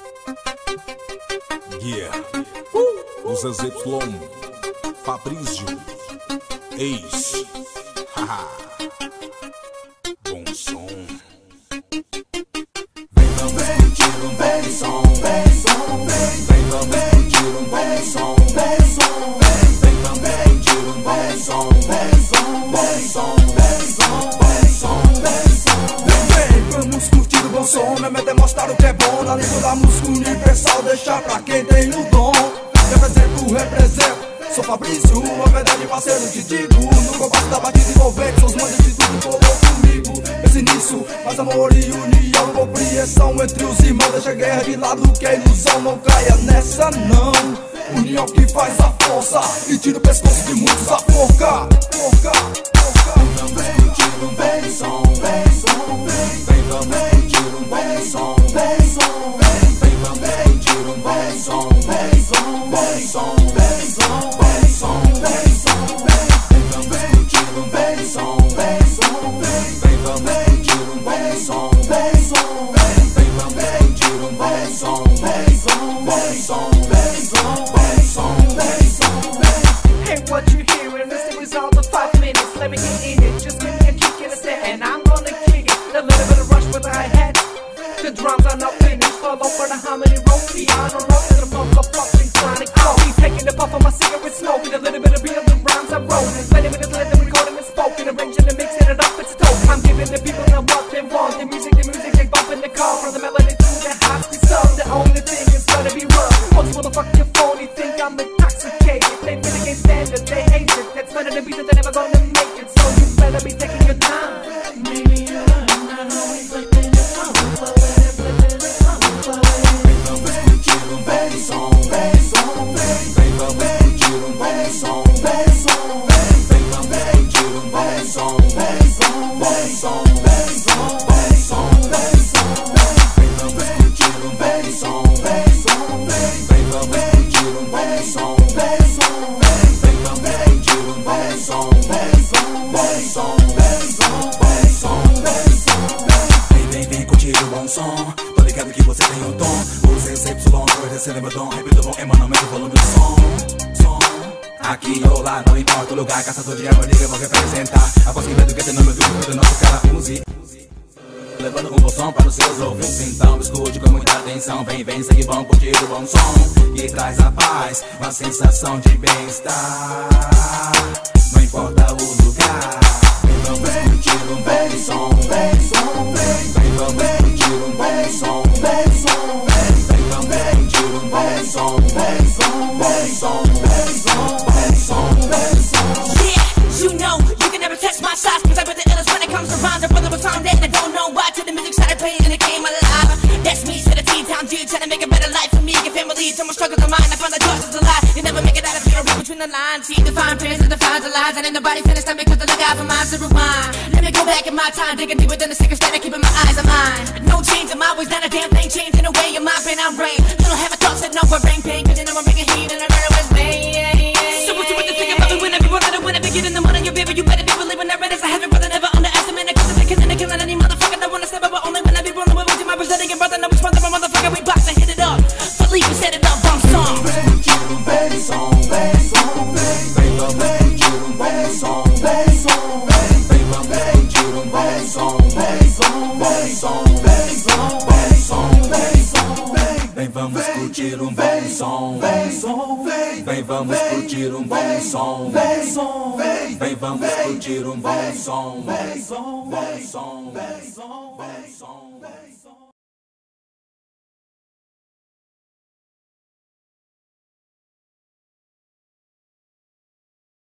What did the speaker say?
Yeah. Os ZY, Fabrício, Ace. Haha. Bom som. Vem, vamos curtir um bom som, bom som, vem. Vem, vamos curtir um bom som, bom som, vem. Vem, vamos curtir um bom som, bom som, bom som, bom som, bom som, bom som. Vem, vamos curtir o bom som, minha meta é mostrar o que é bom. Na língua da música universal, deixar pra quem tem o dom. Represento, sou Fabrício, a verdade parceiro te digo. No combate da batida envolvente, seus mandos de tudo colou comigo. Pense nisso, faz amor e união, compreensão entre os irmãos. Deixa a guerra de lado, que é ilusão, não caia nessa não. União que faz a força e tira o pescoço de muitos a forca. Vamos curtir um bom som, bom som, vem. Vem, vamos curtir um bom som, bom som, vem. Vem, vamos curtir um bom som, bom som, bom som, bom som, bom som, bom som, vem. Vem, vamos curtir um bom som, bom som, vem. Vem, vamos curtir um bom som, bom som, vem. Vem, vamos curtir um bom som, bom som, bom som, bom som, bom som, bom som, vem. Hey, what you hearing is the result of 5 minutes. Let me get in it, just give me a kick in the set, and I'm gonna kick it. A little bit of rush with the hi-hat. The drums are not finished. Follow for the harmony, roll piano, roll to the motherfucking chronic. I'll be taking the puff of my cigarette, smoking a little bit of beat of the rhymes I'm rolling. 20 minutes later, recording and spoken, arranging and mixing it up, it's dope. I'm giving the people what they want. The music, they bump in the car, from the melody to the high speed song. The only thing is gonna be rough. All these motherfucking phony think I'm intoxicated. They really can't stand it, they hate it. That's better than beats that they're never gonna make it. So you better be taking your time. Maybe you're not always flipping it on. Vamos curtir um bom som, bom som, vem. Vem, vamos curtir um bom som, bom som, vem. Vem, vamos curtir um bom som, bom som, bom som, bom som, bom som, bom som, vem. Vem, vamos curtir um bom som, bom som, vem. Vem, vamos curtir um bom som, bom som, vem. Vem, vamos curtir um bom som, bom som, bom som, bom som, bom som, bom som, vem. Vem curtir o bom som. Tô ligado que você tem um tom. Os ZY, descendo meu dom. Repito bom, emanamento, volume do som. Aqui ou lá, não importa o lugar. Caçador de harmonia, eu vou representar. Após que medo que tem no meu dúvida do nosso cara use. Levando um bom som para os seus ouvintes. Então escute com muita atenção. Vem, vem, segue, vão curtir o bom som. Que traz a paz, uma sensação de bem-estar. Não importa o lugar. Vamos curtir um bom som, bom som, vem. Vem, vamos curtir um bom som, bom som, vem. Vem, vamos curtir um bom som, bom som, bom som, bom som, bom som, bom som. Yeah, you know, you can never test my size, cause I put the illest when it comes to rhymes. I brother was on that and I don't know why. Till the music started playing and it came alive. That's me, to the T-Town G, trying to make a better life for me and family. Till my struggles of mine, I find the choice is a lie. You never make it out of here, read between the lines. See the fine prayers and the fines of lies. And ain't nobody finished, I make cause I look out for mine, so rewind. Let me go back in my time, digging deeper than the sickest that I keep in my eyes on mine. No change, I'm always not a damn thing, changing the way in my brain, I'm brain. Little have a thought, said no, we're brain pain, cause you know I'm bringing heat and I know it's me. So what you want to think about me when everyone that I win, I begin in the morning, you baby, you better be believing that red is a heaven, brother, never underestimate it, cause if they killing any motherfucker that wanna step up, but only when I be rolling with you, my presenting brother, no response to my motherfucker, we box and hit it up. Believe we set it up, wrong song. Curtir um bom som, bom som, vem. Vem, vamos curtir um bom som, bom som, vem. Vem, vamos curtir um bom som, bom som, bom som, bom som, bom som, bom som, vem. Vem, vamos curtir um bom som, bom som, vem. Vem, vamos curtir um bom som, bom som, vem. Vem, vamos curtir um bom som, bom som, bom som, bom som, bom som.